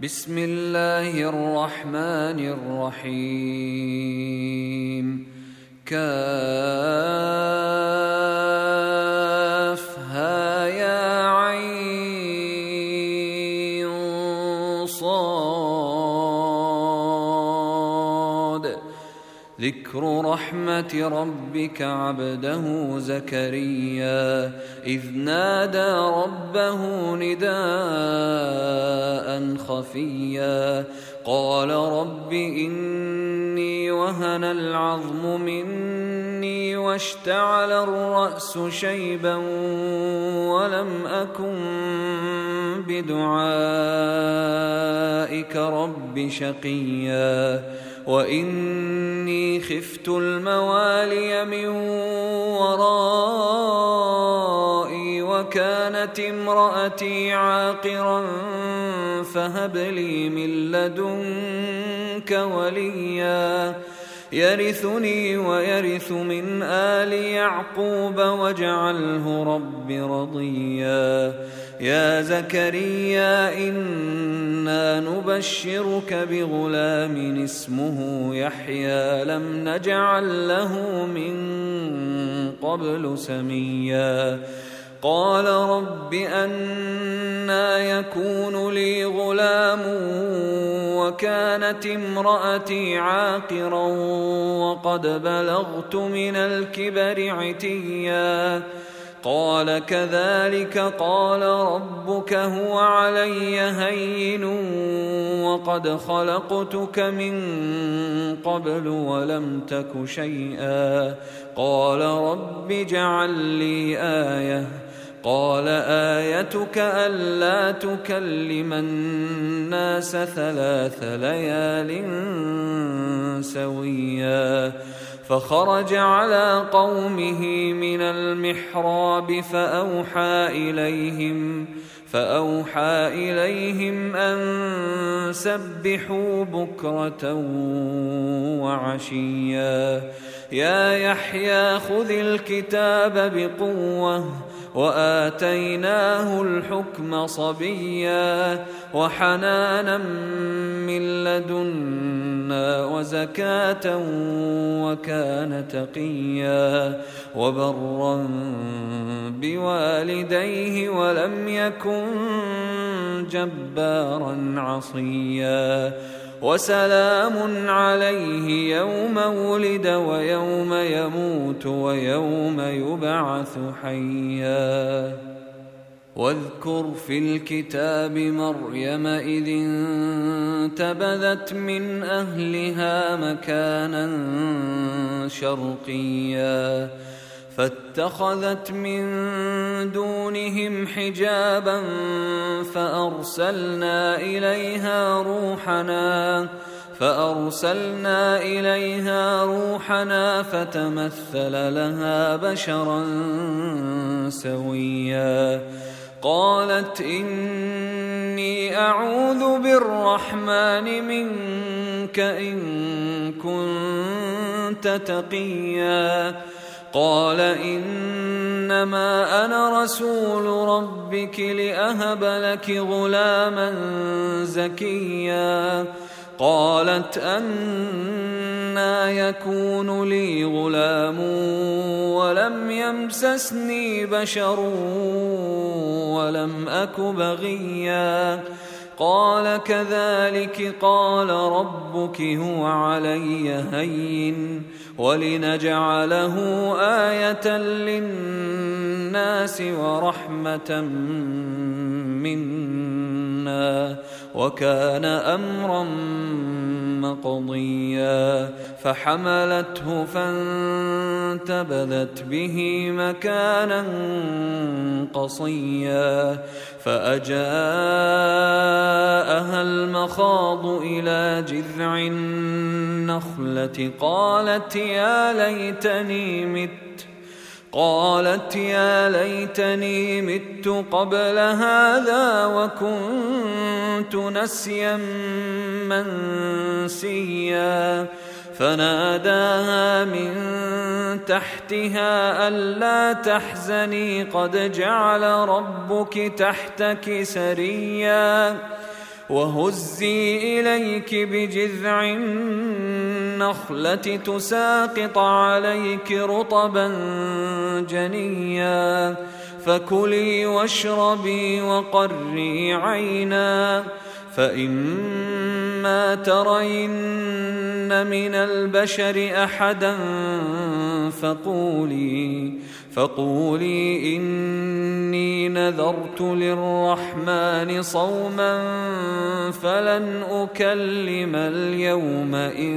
بسم الله الرحمن الرحيم. كافها يا عين صاد. ذكر رحمة ربك عبده زكريا إذ نادى ربه نداء خفيا قال رب إني وهن العظم مني واشتعل الرأس شيبا ولم أكن بدعائك رب شقيا وإني خفت الموالي من ورائي وكانت امرأتي عاقرا فهب لي من لدنك وليا يرثني ويرث من آل يعقوب واجعله رب رضيا. يا زكريا إنا نبشرك بغلام اسمه يحيى لم نجعل له من قبل سميا. قال رب أنى يكون لي غلام وكانت امرأتي عاقرا وقد بلغت من الكبر عتيا. قال كذلك قال ربك هو علي هين وقد خلقتك من قبل ولم تك شيئا. قال رب اجعل لي آية. قال آيتك ألا تكلم الناس 3 ليال سويا. فخرج على قومه من المحراب فأوحى إليهم أن سبحوا بكرة وعشيا. يا يحيى خذ الكتاب بقوة وآتيناه الحكم صبيا وحنانا من لدنا وزكاة وكان تقيا وبرا بوالديه ولم يكن جبارا عصيا. وسلام عليه يوم ولد ويوم يموت ويوم يبعث حيا. واذكر في الكتاب مريم إذ انتبذت من أهلها مكانا شرقيا فاتخذت من دونهم حجابا فأرسلنا إليها روحنا فتمثل لها بشرا سويا. قالت إني أعوذ بالرحمن منك إن كنت تقيا. قال إنما أنا رسول ربك لأهب لك غلاما زكيا. قالت أنى يكون لي غلام ولم يمسسني بشر ولم أك بغيا. قال كذلك قال ربك هو علي هين ولنجعله آية للناس ورحمة منا وكان أمرا مقضيا. فحملته فانتبذت به مكانا قصيا فأجاءها المخاض إلى جذع النخلة قالت يا ليتني مت قبل هذا وكنت نسيا منسيا. فناداها من تحتها ألا تحزني قد جعل ربك تحتك سريا وهزي إليك بجذع النخلة تساقط عليك رطبا جنيا فكلي واشربي وقري عينا فإما ترين من البشر أحدا فقولي إني نذرت للرحمن صوما فلن أكلم اليوم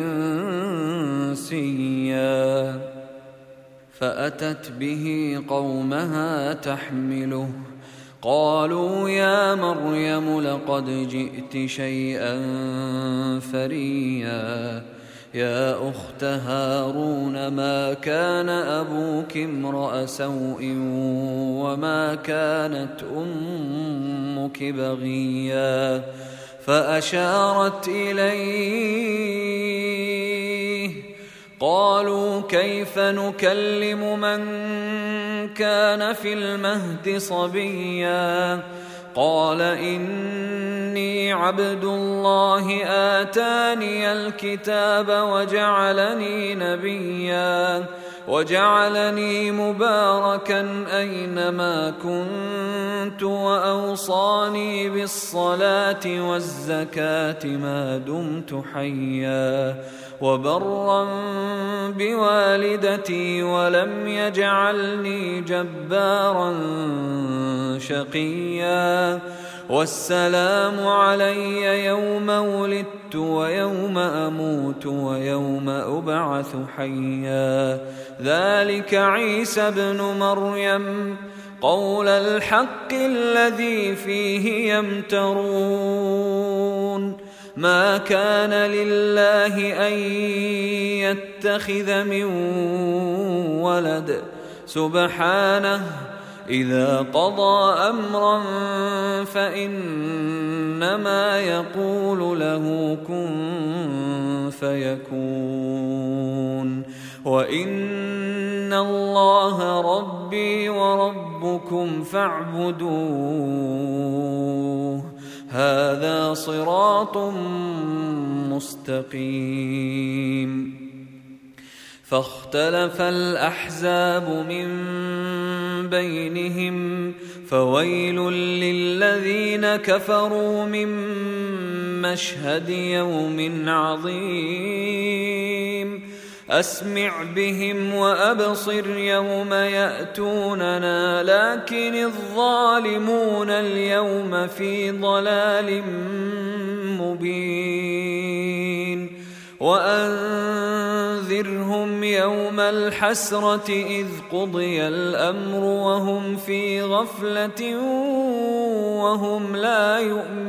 إنسيا فأتت به قومها تحمله قالوا يا مريم لقد جئت شيئا فريا يا أخت هارون ما كان أبوك امرأ سوء وما كانت أمك بغيا فأشارت إليه قالوا كيف نكلم من كان في المهد صبيا قال إني عبد الله آتاني الكتاب وجعلني نبيا وجعلني مباركا أينما كنت وأوصاني بالصلاة والزكاة ما دمت حيا وبرا بوالدتي ولم يجعلني جبارا شقيا والسلام علي يوم ولدت ويوم أموت ويوم أبعث حيا ذلك عيسى ابن مريم قول الحق الذي فيه يمترون ما كان لله أن يتخذ من ولد سبحانه إذا قضى أمرا فإنما يقول له كن فيكون وإن الله ربي وربكم فاعبدوه هذا صراط مستقيم فاختلف الأحزاب من بينهم فويل للذين كفروا من مشهد يوم عظيم أسمع بهم وأبصر يوم يأتوننا لكن الظالمون اليوم في ضلال مبين وأنذرهم يوم الحسرة إذ قضي الأمر وهم في غفلة وهم لا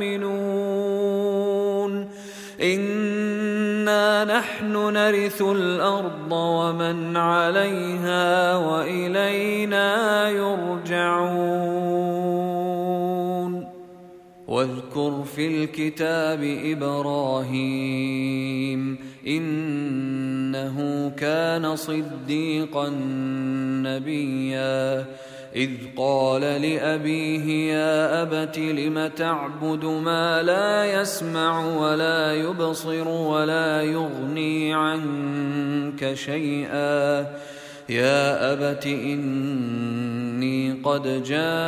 يؤمنون إنا نحن نرث الأرض ومن عليها وإلينا يرجعون واذكر في الكتاب إبراهيم إنه كان صديقا نبيا إذ قال لأبيه يا أبت لم تعبد ما لا يسمع ولا يبصر ولا يغني عنك شيئا يا أبت إني قد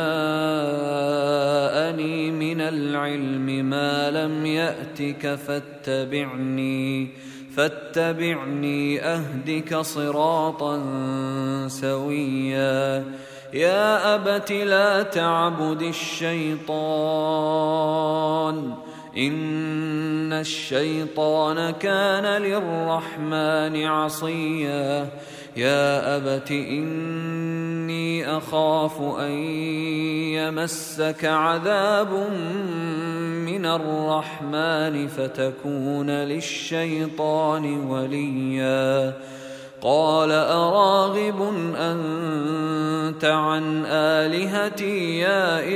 جاءني من العلم ما لم يأتك فاتبعني أهدك صراطا سويا يا أبت لا تعبد الشيطان إن الشيطان كان للرحمن عصيا يا أبت إني أخاف أن يمسك عذاب من الرحمن فتكون للشيطان وليا قال أراغب أنت عن آلهتي يا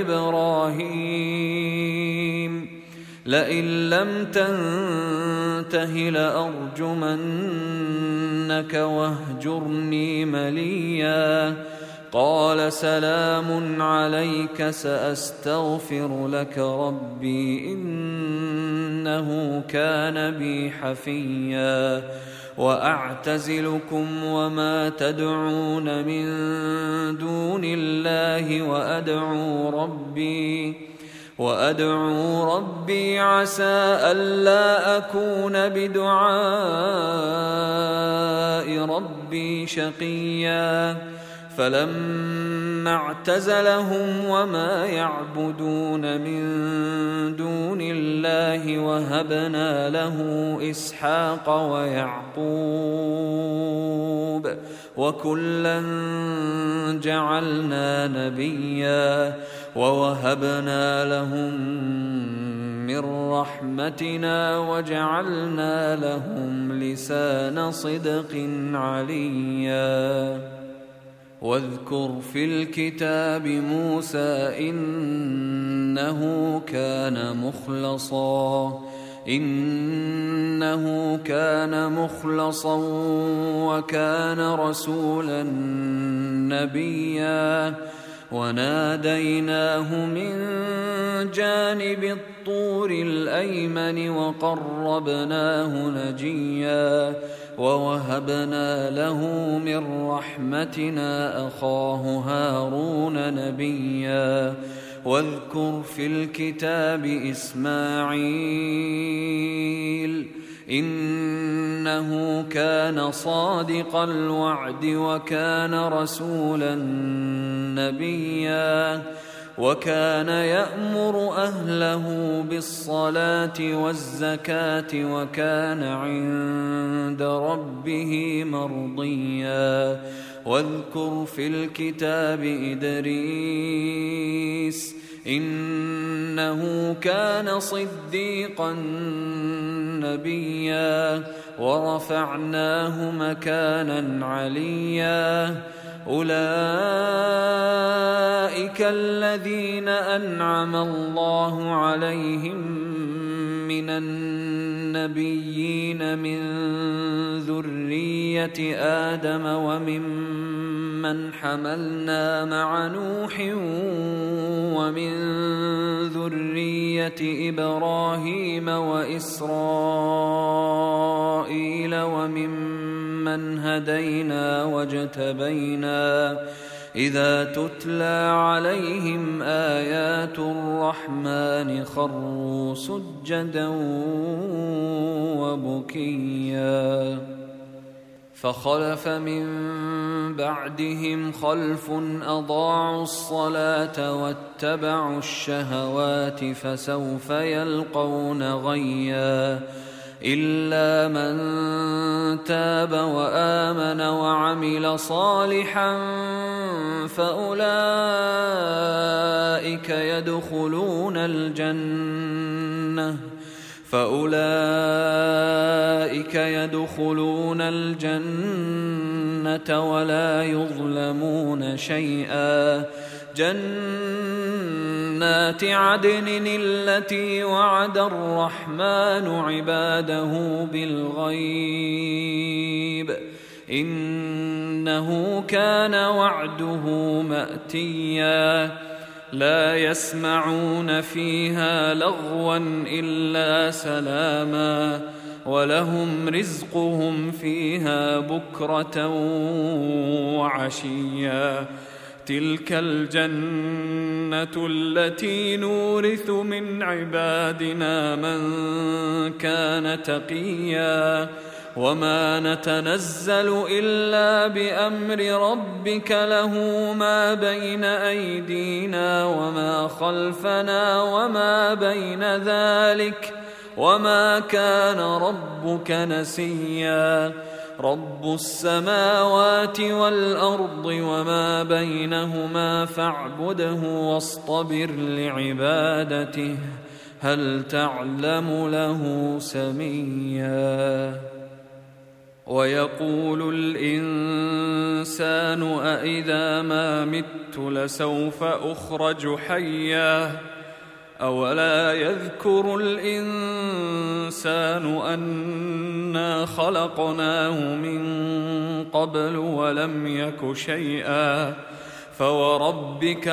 إبراهيم لئن لم تنته لأرجمنك واهجرني مليا قال سلام عليك سأستغفر لك ربي إنه كان بي حفيا وأعتزلكم وما تدعون من دون الله وأدعو ربي عسى ألا أكون بدعاء ربي شقيا فلما اعتزلهم وما يعبدون من دون الله وهبنا له إسحاق ويعقوب وكلا جعلنا نبيا ووهبنا لهم من رحمتنا وجعلنا لهم لسان صدق عليا واذكر في الكتاب موسى إنه كان مخلصا وكان رسولا نبيا وناديناه من جانب الطور الأيمن وقربناه نجيا ووهبنا له من رحمتنا أخاه هارون نبيا واذكر في الكتاب إسماعيل إنه كان صادق الوعد وكان رسولا نبيا وكان يأمر أهله بالصلاة والزكاة وكان عند ربه مرضيا واذكر في الكتاب إدريس إنه كان صديقا نبيا ورفعناه مكانا عليا أولئك الذين أنعم الله عليهم من النبيين من ذرية آدم وممن حملنا مع نوح ومن ذرية إبراهيم وإسرائيل وممن هدينا واجتبينا إذا تتلى عليهم آيات الرحمن خروا سجدا وبكيا فخلف من بعدهم خلف أضاعوا الصلاة واتبعوا الشهوات فسوف يلقون غيا إلا من تاب وآمن وعمل صالحا فأولئك يدخلون الجنة ولا يظلمون شيئا جنات عدن التي وعد الرحمن عباده بالغيب إنه كان وعده مأتيا لا يسمعون فيها لغوا إلا سلاما ولهم رزقهم فيها بكرة وعشيا تلك الجنة التي نورث من عبادنا من كان تقيا وما نتنزل إلا بأمر ربك له ما بين أيدينا وما خلفنا وما بين ذلك وما كان ربك نسيا رب السماوات والأرض وما بينهما فاعبده واصطبر لعبادته هل تعلم له سميا ويقول الإنسان أإذا ما مت لسوف أخرج حيا أولا يذكر الإنسان أنا خلقناه من قبل ولم يك شيئا فوربك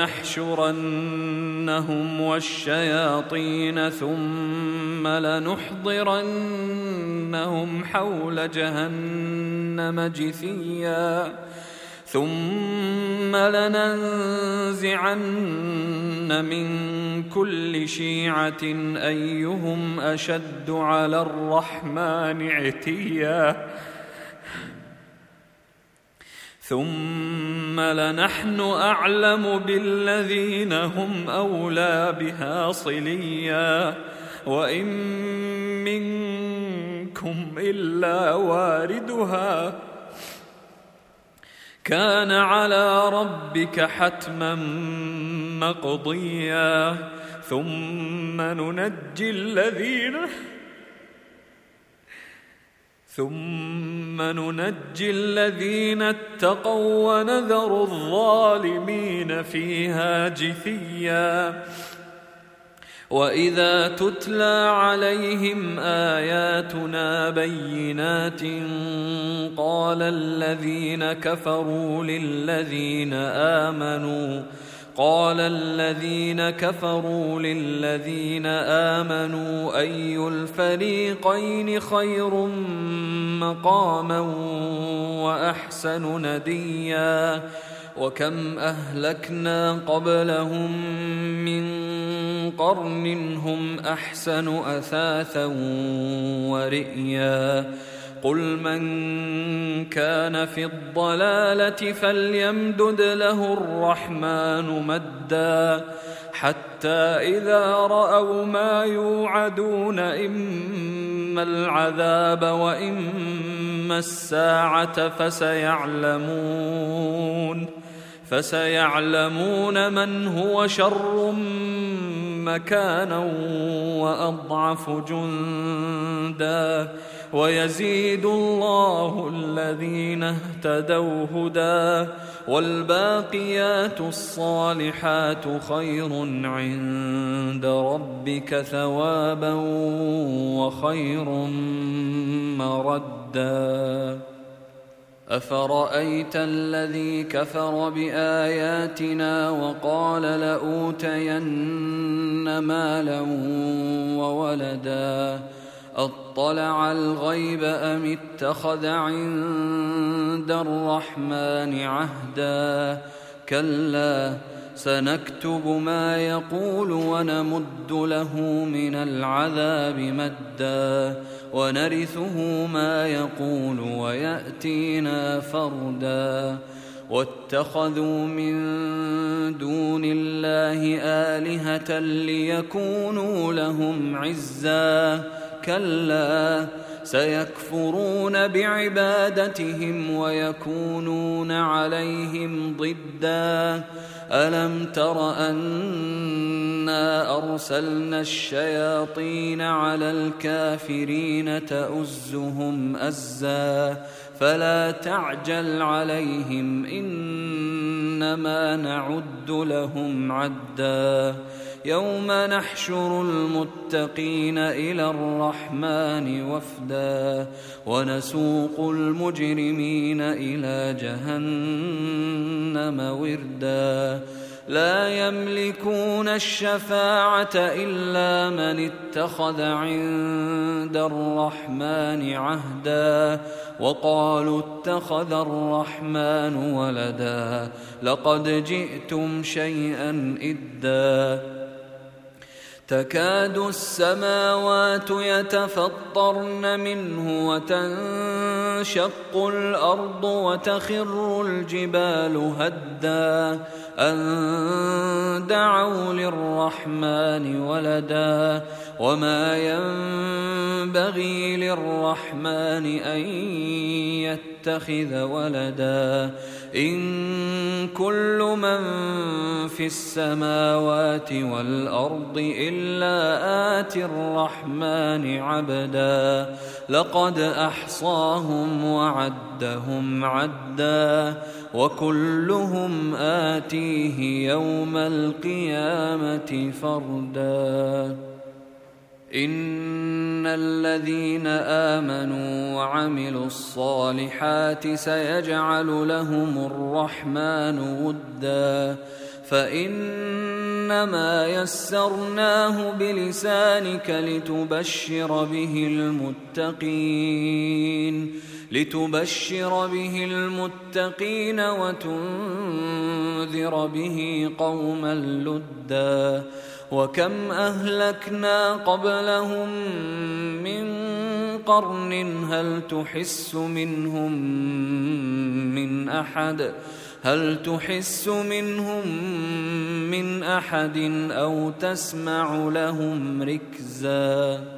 لنحشرنهم والشياطين ثم لنحضرنهم حول جهنم جثيا ثم لننزعن من كل شيعة أيهم أشد على الرحمن عتيا ثم لنحن أعلم بالذين هم أولى بها صليا وإن منكم إلا واردها كان على ربك حتما مقضيا ثم ننجي الذين اتقوا ونذر الظالمين فيها جثيا وإذا تتلى عليهم آياتنا بينات قال الذين كفروا للذين آمنوا أي الفريقين خير مقاما وأحسن نديا وكم أهلكنا قبلهم من قرن هم أحسن أثاثا ورئيا قل من كان في الضلالة فليمدد له الرحمن مدا حتى إذا رأوا ما يوعدون إما العذاب وإما الساعة فسيعلمون من هو شر مكانا وأضعف جندا ويزيد الله الذين اهتدوا هدى والباقيات الصالحات خير عند ربك ثوابا وخير مردا أفرأيت الذي كفر بآياتنا وقال لأوتين مالا وولدا أطلع الغيب أم اتخذ عند الرحمن عهدا كلا سنكتب ما يقول ونمد له من العذاب مدا ونرثه ما يقول ويأتينا فردا واتخذوا من دون الله آلهة ليكونوا لهم عزا كلا سيكفرون بعبادتهم ويكونون عليهم ضدا ألم تر أنا أرسلنا الشياطين على الكافرين تؤزهم أزا فلا تعجل عليهم إنما نعد لهم عدا يوم نحشر المتقين إلى الرحمن وفدا ونسوق المجرمين إلى جهنم وردا لا يملكون الشفاعة إلا من اتخذ عند الرحمن عهدا وقالوا اتخذ الرحمن ولدا لقد جئتم شيئا إدا تكاد السماوات يتفطرن منه وتنشق الأرض وتخر الجبال هدا أن دعوا للرحمن ولدا وما ينبغي للرحمن أن يتخذ ولدا إن كل من في السماوات والأرض إلا آتي الرحمن عبدا لقد أحصاهم وعدهم عدا وكلهم آتيه يوم القيامة فردا إن الذين آمنوا وعملوا الصالحات سيجعل لهم الرحمن ودا فإنما يسرناه بلسانك لتبشر به المتقين وتنذر به قوما لدا وكم أهلكنا قبلهم من قرن هل تحس منهم من أحد أو تسمع لهم ركزا